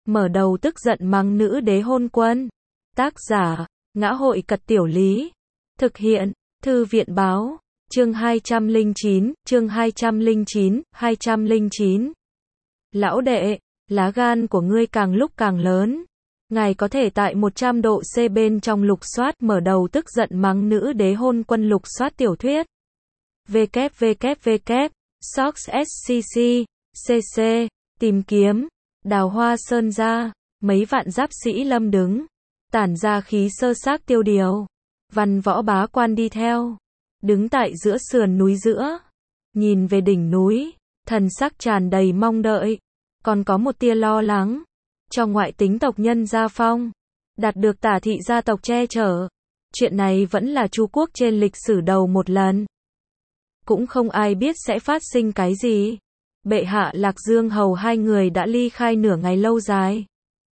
mở đầu tức giận mắng nữ đế hôn quân. Tác giả, Ngã hội Cật Tiểu Lý. Thực hiện, Thư viện Báo. Chương 209, chương 209. Lão đệ, lá gan của ngươi càng lúc càng lớn. Ngài có thể tại 100 độ C bên trong lục soát mở đầu tức giận mắng nữ đế hôn quân lục soát tiểu thuyết. www. Sox SCC, CC, tìm kiếm, đào hoa sơn ra, mấy vạn giáp sĩ lâm đứng, tản ra khí sơ xác tiêu điều. Văn võ bá quan đi theo, đứng tại giữa sườn núi giữa, nhìn về đỉnh núi, thần sắc tràn đầy mong đợi, còn có một tia lo lắng, cho ngoại tính tộc nhân gia phong, đạt được Tả thị gia tộc che chở. Chuyện này vẫn là Chu quốc trên lịch sử đầu một lần. Cũng không ai biết sẽ phát sinh cái gì. Bệ hạ Lạc Dương hầu hai người đã ly khai nửa ngày lâu dài.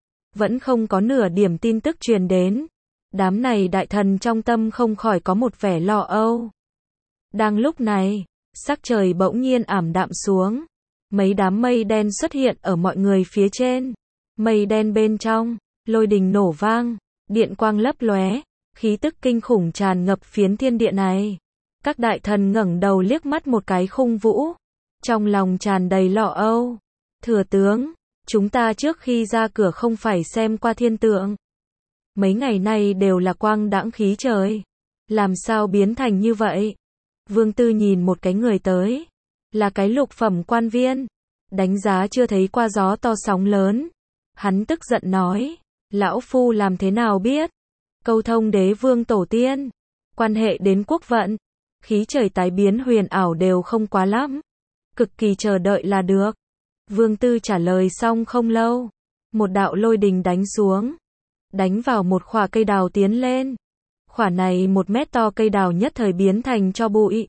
Vẫn không có nửa điểm tin tức truyền đến. Đám này đại thần trong tâm không khỏi có một vẻ lo âu. Đang lúc này, sắc trời bỗng nhiên ảm đạm xuống. Mấy đám mây đen xuất hiện ở mọi người phía trên. Mây đen bên trong, lôi đình nổ vang, điện quang lấp lóe, khí tức kinh khủng tràn ngập phiến thiên địa này. Các đại thần ngẩng đầu liếc mắt một cái khung vũ, trong lòng tràn đầy lo âu. Thừa tướng, chúng ta trước khi ra cửa không phải xem qua thiên tượng. Mấy ngày nay đều là quang đãng khí trời. Làm sao biến thành như vậy? Vương Tư nhìn một cái người tới. Là cái lục phẩm quan viên. Đánh giá chưa thấy qua gió to sóng lớn. Hắn tức giận nói. Lão phu làm thế nào biết? Câu thông đế vương tổ tiên. Quan hệ đến quốc vận. Khí trời tái biến huyền ảo đều không quá lắm. Cực kỳ chờ đợi là được. Vương Tư trả lời xong không lâu. Một đạo lôi đình đánh xuống. Đánh vào một khỏa cây đào tiến lên. Khỏa này 1 mét to cây đào nhất thời biến thành tro bụi.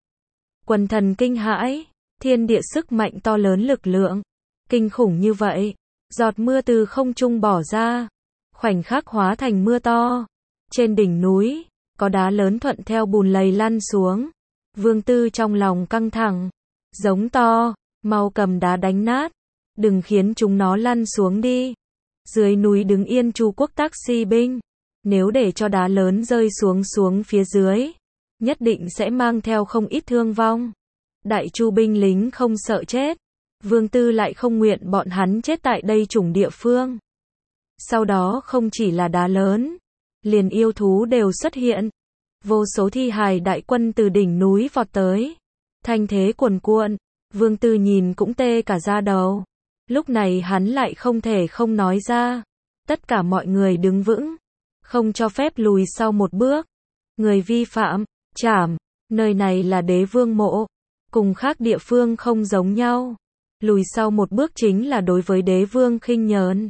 Quần thần kinh hãi. Thiên địa sức mạnh to lớn lực lượng. Kinh khủng như vậy. Giọt mưa từ không trung bỏ ra. Khoảnh khắc hóa thành mưa to. Trên đỉnh núi. Có đá lớn thuận theo bùn lầy lăn xuống. Vương Tư trong lòng căng thẳng. Giống to, mau cầm đá đánh nát. Đừng khiến chúng nó lăn xuống đi. Dưới núi đứng yên Chu quốc taxi binh. Nếu để cho đá lớn rơi xuống phía dưới, nhất định sẽ mang theo không ít thương vong. Đại Chu binh lính không sợ chết. Vương Tư lại không nguyện bọn hắn chết tại đây chủng địa phương. Sau đó không chỉ là đá lớn, liền yêu thú đều xuất hiện. Vô số thi hài đại quân từ đỉnh núi vọt tới. Thanh thế cuồn cuộn. Vương Tư nhìn cũng tê cả da đầu. Lúc này hắn lại không thể không nói ra. Tất cả mọi người đứng vững. Không cho phép lùi sau một bước. Người vi phạm, trảm. Nơi này là đế vương mộ. Cùng khác địa phương không giống nhau. Lùi sau một bước chính là đối với đế vương khinh nhờn.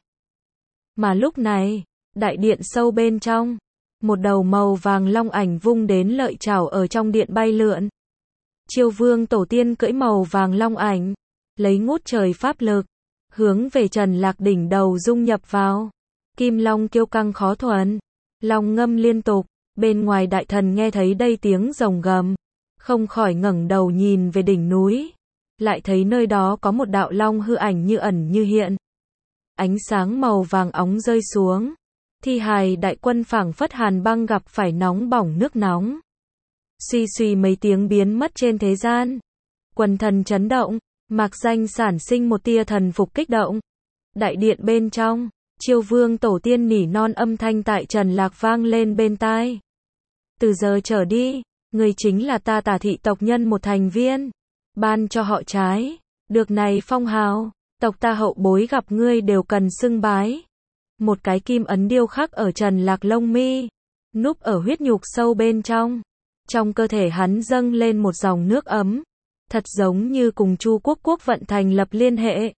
Mà lúc này, đại điện sâu bên trong. Một đầu màu vàng long ảnh vung đến lợi chảo ở trong điện bay lượn. Chiêu vương tổ tiên cưỡi màu vàng long ảnh. Lấy ngút trời pháp lực. Hướng về Trần Lạc đỉnh đầu dung nhập vào. Kim long kiêu căng khó thuần. Long ngâm liên tục. Bên ngoài đại thần nghe thấy đây tiếng rồng gầm. Không khỏi ngẩng đầu nhìn về đỉnh núi. Lại thấy nơi đó có một đạo long hư ảnh như ẩn như hiện. Ánh sáng màu vàng óng rơi xuống. Thi hài đại quân phảng phất hàn băng gặp phải nóng bỏng nước nóng. Suy suy mấy tiếng biến mất trên thế gian. Quần thần chấn động. Mạc Danh sản sinh một tia thần phục kích động. Đại điện bên trong, Chiêu vương tổ tiên nỉ non âm thanh tại Trần Lạc vang lên bên tai. Từ giờ trở đi, người chính là ta Tả thị tộc nhân một thành viên. Ban cho họ trái. Được này phong hào. Tộc ta hậu bối gặp ngươi đều cần xưng bái. Một cái kim ấn điêu khắc ở Trần Lạc lông mi. Núp ở huyết nhục sâu bên trong. Trong cơ thể hắn dâng lên một dòng nước ấm. Thật giống như cùng Chu quốc quốc vận thành lập liên hệ.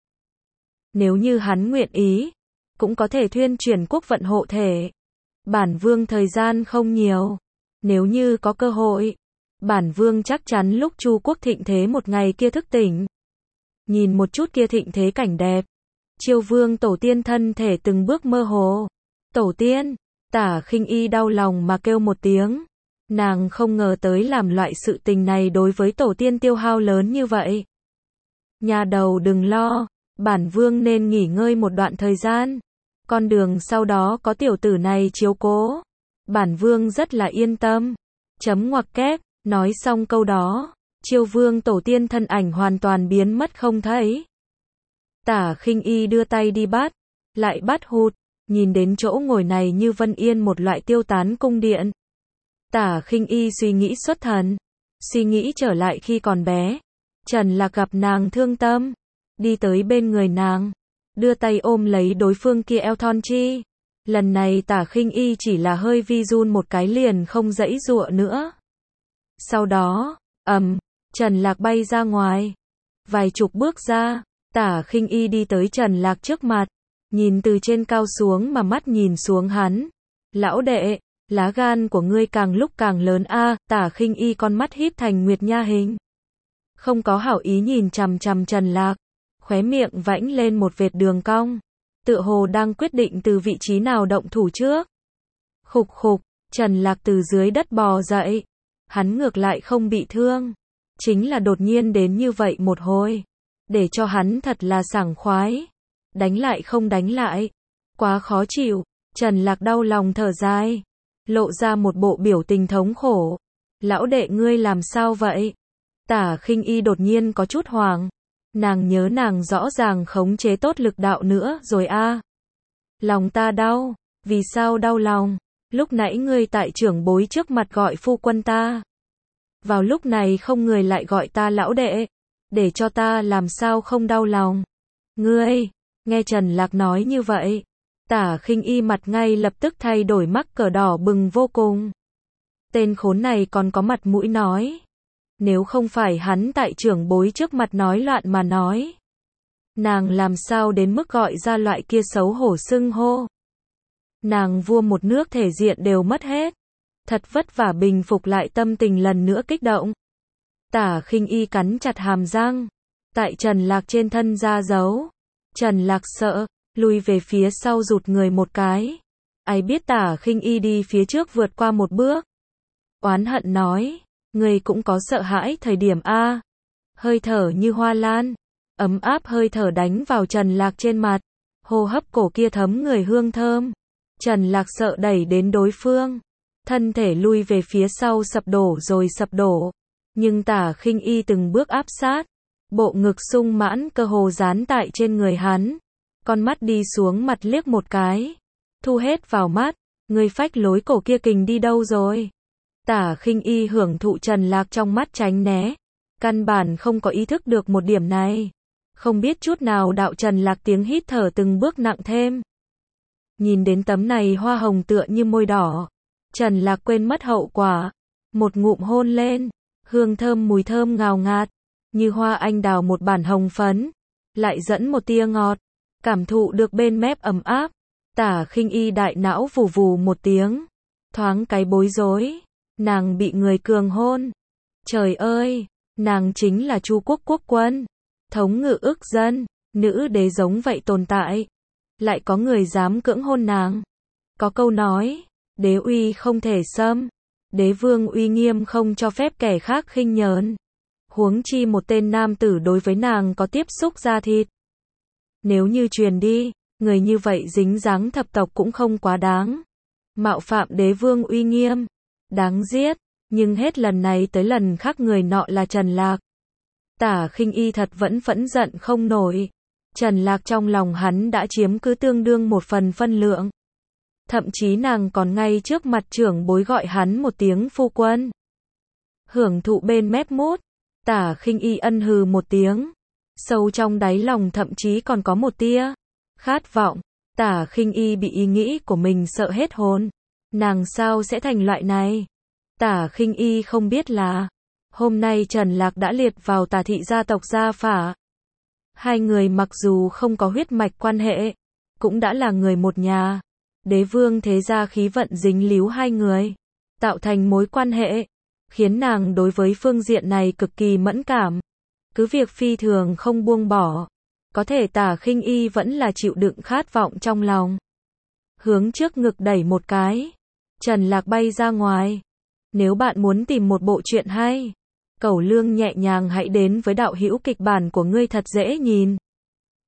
Nếu như hắn nguyện ý, cũng có thể thuyên chuyển quốc vận hộ thể. Bản vương thời gian không nhiều. Nếu như có cơ hội, bản vương chắc chắn lúc Chu quốc thịnh thế một ngày kia thức tỉnh. Nhìn một chút kia thịnh thế cảnh đẹp. Chiêu vương tổ tiên thân thể từng bước mơ hồ. Tổ tiên, Tả Khinh Y đau lòng mà kêu một tiếng. Nàng không ngờ tới làm loại sự tình này đối với tổ tiên tiêu hao lớn như vậy. Nhà đầu đừng lo, bản vương nên nghỉ ngơi một đoạn thời gian. Con đường sau đó có tiểu tử này chiếu cố. Bản vương rất là yên tâm. Chấm ngoặc kép, nói xong câu đó, Chiêu Vương tổ tiên thân ảnh hoàn toàn biến mất không thấy. Tả Khinh Y đưa tay đi bắt, lại bắt hụt, nhìn đến chỗ ngồi này như vân yên một loại tiêu tán cung điện. Tả Khinh Y suy nghĩ xuất thần, suy nghĩ trở lại khi còn bé. Trần Lạc gặp nàng thương tâm, đi tới bên người nàng, đưa tay ôm lấy đối phương kia eo thon chi. Lần này Tả Khinh Y chỉ là hơi vi run một cái liền không giãy giụa nữa. Sau đó, Trần Lạc bay ra ngoài. Vài chục bước ra, Tả Khinh Y đi tới Trần Lạc trước mặt, nhìn từ trên cao xuống mà mắt nhìn xuống hắn. Lão đệ, lá gan của ngươi càng lúc càng lớn a. Tả Khinh Y con mắt híp thành nguyệt nha hình. Không có hảo ý nhìn chằm chằm Trần Lạc, khóe miệng vãnh lên một vệt đường cong, tựa hồ đang quyết định từ vị trí nào động thủ trước. Khục khục, Trần Lạc từ dưới đất bò dậy, hắn ngược lại không bị thương, chính là đột nhiên đến như vậy một hồi, để cho hắn thật là sảng khoái. Đánh lại không đánh lại, quá khó chịu. Trần Lạc đau lòng thở dài, lộ ra một bộ biểu tình thống khổ. Lão đệ ngươi làm sao vậy? Tả Khinh Y đột nhiên có chút hoảng. Nàng nhớ nàng rõ ràng khống chế tốt lực đạo nữa rồi a. Lòng ta đau. Vì sao đau lòng? Lúc nãy ngươi tại trưởng bối trước mặt gọi phu quân ta. Vào lúc này không người lại gọi ta lão đệ. Để cho ta làm sao không đau lòng? Ngươi, nghe Trần Lạc nói như vậy, Tả Khinh Y mặt ngay lập tức thay đổi mắc cỡ đỏ bừng vô cùng. Tên khốn này còn có mặt mũi nói. Nếu không phải hắn tại trưởng bối trước mặt nói loạn mà nói, nàng làm sao đến mức gọi ra loại kia xấu hổ xưng hô. Nàng vua một nước thể diện đều mất hết. Thật vất vả bình phục lại tâm tình lần nữa kích động. Tả Khinh Y cắn chặt hàm răng, tại Trần Lạc trên thân ra dấu. Trần Lạc sợ, lùi về phía sau rụt người một cái. Ai biết Tả Khinh Y đi phía trước vượt qua một bước. Oán hận nói, người cũng có sợ hãi thời điểm a. Hơi thở như hoa lan, ấm áp hơi thở đánh vào Trần Lạc trên mặt, hô hấp cổ kia thấm người hương thơm. Trần Lạc sợ đẩy đến đối phương, thân thể lui về phía sau sập đổ rồi sập đổ. Nhưng Tả Khinh Y từng bước áp sát, bộ ngực sung mãn cơ hồ dán tại trên người hắn, con mắt đi xuống mặt liếc một cái, thu hết vào mắt. Người phách lối cổ kia kình đi đâu rồi? Tả Khinh Y hưởng thụ Trần Lạc trong mắt tránh né, căn bản không có ý thức được một điểm này. Không biết chút nào đạo Trần Lạc tiếng hít thở từng bước nặng thêm. Nhìn đến tấm này hoa hồng tựa như môi đỏ, Trần Lạc quên mất hậu quả, một ngụm hôn lên, hương thơm mùi thơm ngào ngạt, như hoa anh đào một bản hồng phấn, lại dẫn một tia ngọt, cảm thụ được bên mép ấm áp. Tả Khinh Y đại não vù vù một tiếng, thoáng cái bối rối, nàng bị người cường hôn. Trời ơi, nàng chính là Chu Quốc quốc quân, thống ngự ức dân, nữ đế giống vậy tồn tại, lại có người dám cưỡng hôn nàng. Có câu nói, đế uy không thể xâm, đế vương uy nghiêm không cho phép kẻ khác khinh nhờn. Huống chi một tên nam tử đối với nàng có tiếp xúc da thịt. Nếu như truyền đi, người như vậy dính dáng thập tộc cũng không quá đáng. Mạo phạm đế vương uy nghiêm, đáng giết. Nhưng hết lần này tới lần khác người nọ là Trần Lạc. Tả Khinh Y thật vẫn phẫn giận không nổi. Trần Lạc trong lòng hắn đã chiếm cứ tương đương một phần phân lượng. Thậm chí nàng còn ngay trước mặt trưởng bối gọi hắn một tiếng phu quân. Hưởng thụ bên mép mút, Tả Khinh Y ân hừ một tiếng. Sâu trong đáy lòng thậm chí còn có một tia khát vọng. Tả Khinh Y bị ý nghĩ của mình sợ hết hồn. Nàng sao sẽ thành loại này? Tả Khinh Y không biết là hôm nay Trần Lạc đã liệt vào Tả thị gia tộc gia phả. Hai người mặc dù không có huyết mạch quan hệ, cũng đã là người một nhà. Đế vương thế gia khí vận dính líu hai người, tạo thành mối quan hệ, khiến nàng đối với phương diện này cực kỳ mẫn cảm. Cứ việc phi thường không buông bỏ, có thể Tả Khinh Y vẫn là chịu đựng khát vọng trong lòng. Hướng trước ngực đẩy một cái, Trần Lạc bay ra ngoài. Nếu bạn muốn tìm một bộ truyện hay, cẩu lương nhẹ nhàng hãy đến với đạo hữu kịch bản của ngươi thật dễ nhìn.